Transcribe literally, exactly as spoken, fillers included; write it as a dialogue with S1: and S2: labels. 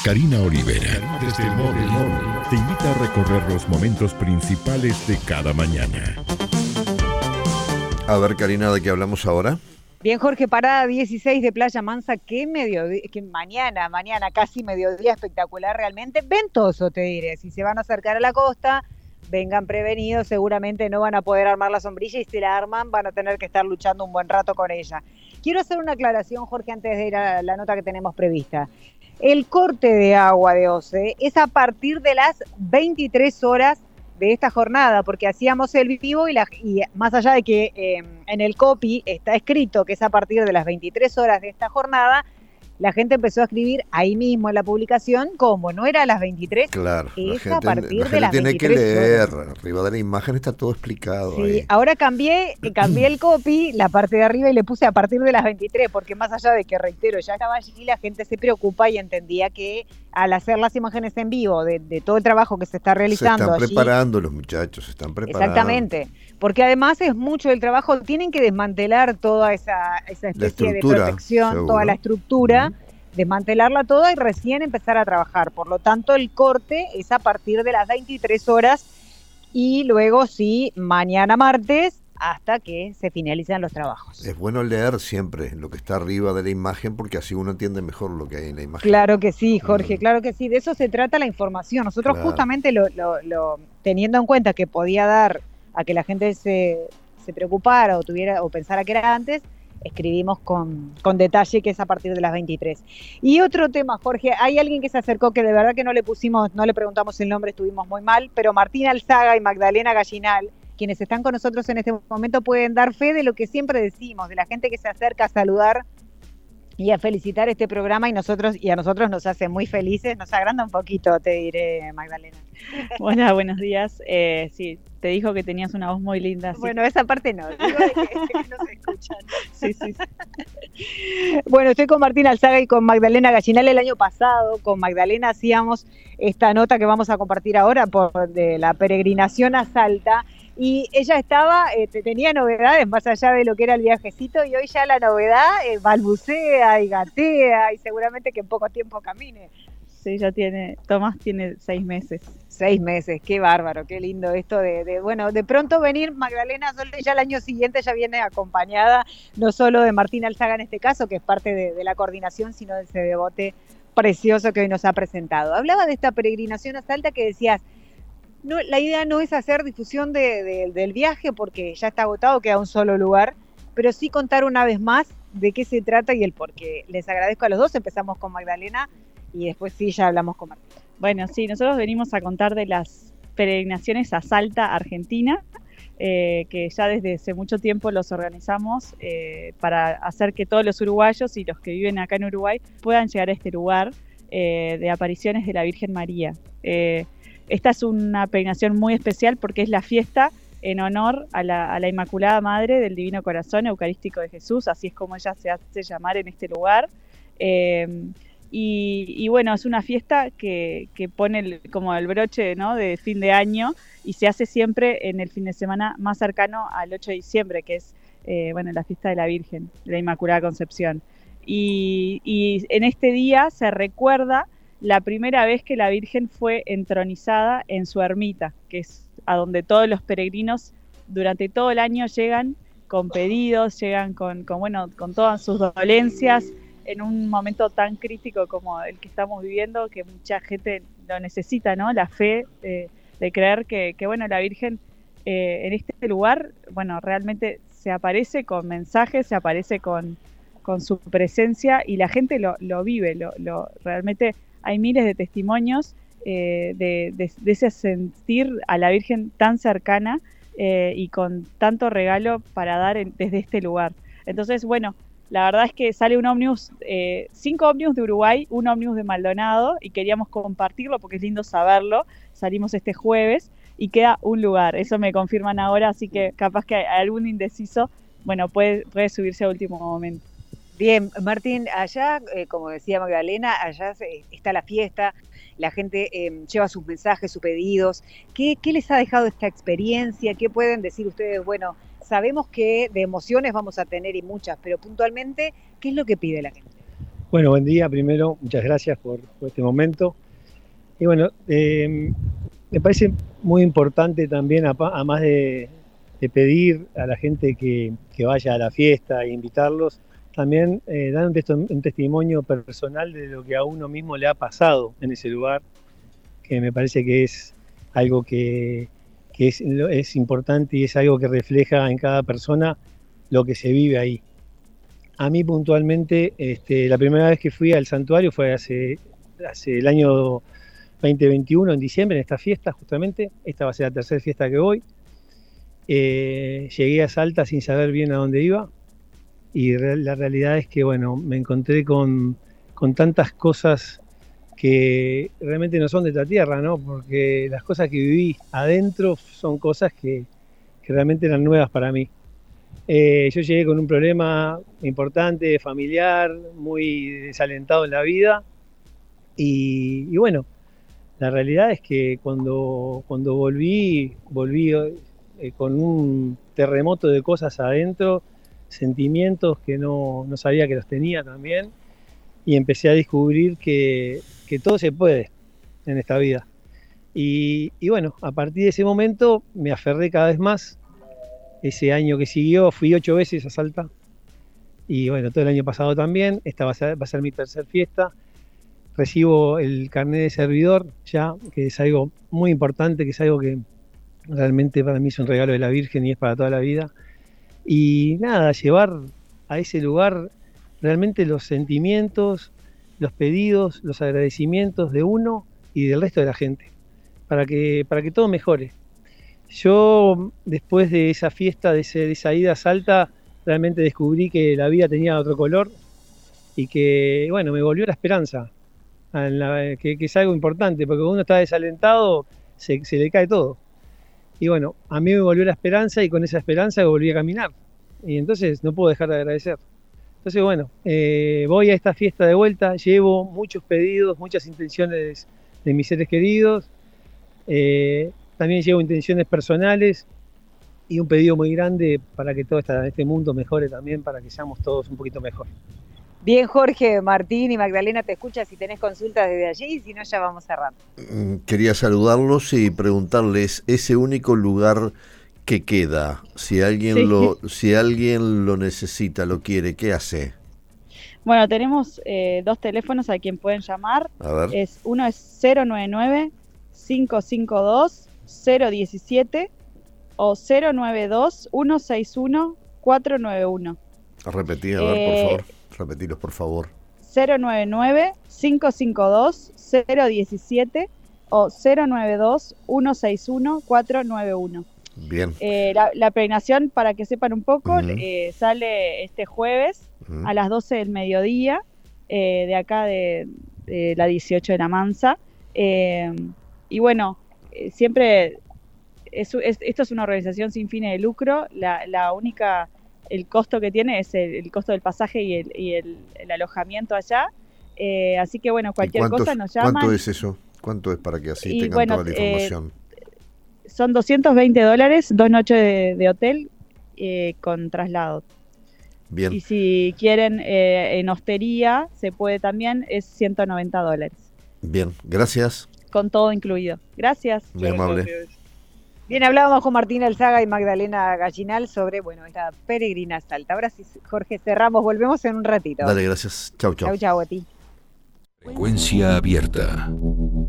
S1: Karina Olivera, desde el móvil, te invita a recorrer los momentos principales de cada mañana.
S2: A ver, Karina, ¿de qué hablamos ahora?
S3: Bien, Jorge, parada dieciséis de Playa Mansa, qué mediodía, que mañana, mañana casi mediodía espectacular realmente, ventoso te diré, si se van a acercar a la costa, vengan prevenidos, seguramente no van a poder armar la sombrilla y si la arman van a tener que estar luchando un buen rato con ella. Quiero hacer una aclaración, Jorge, antes de ir a la nota que tenemos prevista. El corte de agua de OCE es a partir de las veintitrés horas de esta jornada, porque hacíamos el vivo y, la, y más allá de que eh, en el copy está escrito que es a partir de las veintitrés horas de esta jornada, la gente empezó a escribir ahí mismo en la publicación, como no era a las veintitrés,
S2: claro,
S3: es
S2: gente,
S3: a partir
S2: la
S3: de las
S2: tiene
S3: veintitrés
S2: que leer,
S3: horas.
S2: Arriba de la imagen está todo explicado.
S3: Sí,
S2: ahí.
S3: ahora cambié, cambié el copy, la parte de arriba, y le puse a partir de las veintitrés, porque más allá de que, reitero, ya estaba allí, la gente se preocupa y entendía que al hacer las imágenes en vivo de, de todo el trabajo que se está realizando
S2: Se están
S3: allí,
S2: preparando los muchachos, se están preparando.
S3: exactamente, porque además es mucho el trabajo, tienen que desmantelar toda esa, esa especie de protección,
S2: seguro.
S3: Toda la estructura,
S2: Uh-huh.
S3: desmantelarla toda y recién empezar a trabajar. Por lo tanto, el corte es a partir de las veintitrés horas y luego sí, mañana martes, hasta que se finalicen los trabajos.
S2: Es bueno leer siempre lo que está arriba de la imagen porque así uno entiende mejor lo que hay en la imagen.
S3: Claro que sí, Jorge,
S2: Mm.
S3: claro que sí. De eso se trata la información. Nosotros
S2: Claro.
S3: justamente lo, lo, lo, teniendo en cuenta que podía dar a que la gente se, se preocupara o tuviera o pensara que era antes, escribimos con, con detalle que es a partir de las veintitrés. Y otro tema, Jorge, hay alguien que se acercó que de verdad que no le pusimos, no le preguntamos el nombre, estuvimos muy mal, pero Martín Alzaga y Magdalena Gallinal, quienes están con nosotros en este momento, pueden dar fe de lo que siempre decimos, de la gente que se acerca a saludar y a felicitar este programa, y nosotros y a nosotros nos hace muy felices, nos agranda un poquito, te diré, Magdalena.
S4: Hola, buenos días. Eh, sí, te dijo que tenías una voz muy linda. Así.
S3: Bueno, esa parte no, digo de que, que no se escuchan.
S4: Sí, sí, sí.
S3: Bueno, estoy con Martín Alzaga y con Magdalena Gallinal. El año pasado con Magdalena hacíamos esta nota que vamos a compartir ahora por de la peregrinación a Salta. Y ella estaba, eh, tenía novedades más allá de lo que era el viajecito, y hoy ya la novedad eh, balbucea y gatea y seguramente que en poco tiempo camine.
S4: Sí, ya tiene, Tomás tiene seis meses.
S3: Seis meses, qué bárbaro, qué lindo esto de, de bueno, de pronto venir Magdalena, ya el año siguiente ya viene acompañada no solo de Martín Alzaga en este caso, que es parte de, de la coordinación, sino de ese devote precioso que hoy nos ha presentado. Hablaba de esta peregrinación a Salta que decías, no, la idea no es hacer difusión de, de, del viaje porque ya está agotado, queda un solo lugar, pero sí contar una vez más de qué se trata y el por qué. Les agradezco a los dos, empezamos con Magdalena y después sí, ya hablamos con Martín.
S4: Bueno, sí, nosotros venimos a contar de las peregrinaciones a Salta, Argentina, eh, que ya desde hace mucho tiempo los organizamos eh, para hacer que todos los uruguayos y los que viven acá en Uruguay puedan llegar a este lugar eh, de apariciones de la Virgen María. Eh, esta es una peregrinación muy especial porque es la fiesta en honor a la, a la Inmaculada Madre del Divino Corazón Eucarístico de Jesús, así es como ella se hace llamar en este lugar. Eh, Y, y bueno, es una fiesta que, que pone el, como el broche, ¿no?, de fin de año, y se hace siempre en el fin de semana más cercano al ocho de diciembre, que es eh, bueno, la fiesta de la Virgen, de la Inmaculada Concepción. Y, y en este día se recuerda la primera vez que la Virgen fue entronizada en su ermita, que es a donde todos los peregrinos durante todo el año llegan con pedidos, llegan con, con, bueno, con todas sus dolencias, en un momento tan crítico como el que estamos viviendo, que mucha gente lo necesita, ¿no? La fe eh, de creer que, que, bueno, la Virgen eh, en este lugar, bueno, realmente se aparece con mensajes, se aparece con, con su presencia y la gente lo, lo vive, lo, lo, realmente hay miles de testimonios eh, de, de, de ese sentir a la Virgen tan cercana eh, y con tanto regalo para dar en, desde este lugar. Entonces, bueno, la verdad es que sale un ómnibus, eh, cinco ómnibus de Uruguay, un ómnibus de Maldonado, y queríamos compartirlo porque es lindo saberlo. Salimos este jueves y queda un lugar, eso me confirman ahora, así que capaz que hay algún indeciso, bueno, puede, puede subirse a último momento.
S3: Bien, Martín, allá, eh, como decía Magdalena, allá se, está la fiesta, la gente eh, lleva sus mensajes, sus pedidos. ¿Qué, ¿Qué les ha dejado esta experiencia? ¿Qué pueden decir ustedes? Bueno, sabemos que de emociones vamos a tener y muchas, pero puntualmente, ¿qué es lo que pide la gente?
S5: Bueno, buen día. Primero, muchas gracias por, por este momento. Y bueno, eh, me parece muy importante también, a, a más de, de pedir a la gente que, que vaya a la fiesta e invitarlos, también eh, dar un, testo, un testimonio personal de lo que a uno mismo le ha pasado en ese lugar, que me parece que es algo que, que es, es importante y es algo que refleja en cada persona lo que se vive ahí. A mí puntualmente, este, la primera vez que fui al santuario fue hace, hace el año veinte veintiuno, en diciembre, en esta fiesta justamente. Esta va a ser la tercera fiesta que voy. Eh, llegué a Salta sin saber bien a dónde iba y re- la realidad es que, bueno, me encontré con, con tantas cosas que realmente no son de esta tierra, ¿no? Porque las cosas que viví adentro son cosas que, que realmente eran nuevas para mí. Eh, yo llegué con un problema importante, familiar, muy desalentado en la vida y, y bueno, la realidad es que cuando, cuando volví, volví eh, con un terremoto de cosas adentro, sentimientos que no, no sabía que los tenía también, y empecé a descubrir que, que todo se puede en esta vida. Y, y bueno, a partir de ese momento me aferré cada vez más. Ese año que siguió fui ocho veces a Salta, y bueno, todo el año pasado también. Esta va a ser, va a ser mi tercera fiesta. Recibo el carnet de servidor ya, que es algo muy importante, que es algo que realmente para mí es un regalo de la Virgen y es para toda la vida. Y nada, llevar a ese lugar realmente los sentimientos, los pedidos, los agradecimientos de uno y del resto de la gente, para que, para que todo mejore. Yo, después de esa fiesta, de, ese, de esa ida a Salta, realmente descubrí que la vida tenía otro color y que, bueno, me volvió la esperanza. La, que, que es algo importante, porque cuando uno está desalentado se, se le cae todo. Y bueno, a mí me volvió la esperanza y con esa esperanza volví a caminar. Y entonces no puedo dejar de agradecer. Entonces bueno, eh, voy a esta fiesta de vuelta, llevo muchos pedidos, muchas intenciones de mis seres queridos, eh, también llevo intenciones personales y un pedido muy grande para que todo esta, este mundo mejore también, para que seamos todos un poquito mejor.
S3: Bien, Jorge, Martín y Magdalena te escucha si tenés consultas desde allí, y si no ya vamos cerrando.
S2: Quería saludarlos y preguntarles ese único lugar que queda, si alguien sí. lo si alguien lo necesita, lo quiere, ¿qué hace?
S4: Bueno, tenemos eh, dos teléfonos a quien pueden llamar.
S2: A ver.
S4: Es, uno es cero nueve nueve, cinco cinco dos, cero uno siete o cero nueve dos, uno seis uno, cuatro nueve uno.
S2: A repetir, a ver, eh, por favor. Repetilos, por favor.
S4: cero nueve nueve, cinco cinco dos, cero uno siete o cero nueve dos, uno seis uno, cuatro nueve uno.
S2: Bien.
S4: Eh, la, la peregrinación, para que sepan un poco, uh-huh. eh, sale este jueves uh-huh. a las doce del mediodía, eh, de acá de, de la dieciocho de La Mansa. Eh, y bueno, eh, siempre, es, es, esto es una organización sin fines de lucro. La, la única... El costo que tiene es el, el costo del pasaje y el, y el, el alojamiento allá. Eh, así que, bueno, cualquier cosa nos llaman.
S2: ¿Cuánto es eso? ¿Cuánto es para que así y tengan bueno, toda la información?
S4: Eh, son doscientos veinte dólares, dos noches de, de hotel eh, con traslado.
S2: Bien.
S4: Y si quieren eh, en hostería, se puede también, es ciento noventa dólares.
S2: Bien, gracias.
S4: Con todo incluido. Gracias.
S2: Muy amable.
S3: Bien, hablábamos con Martín Alzaga y Magdalena Gallinal sobre, bueno, esta peregrina a Salta. Ahora sí, Jorge, cerramos, volvemos en un ratito.
S2: Dale, gracias. Chau, chau.
S3: Chau, chau a ti.
S1: Frecuencia abierta.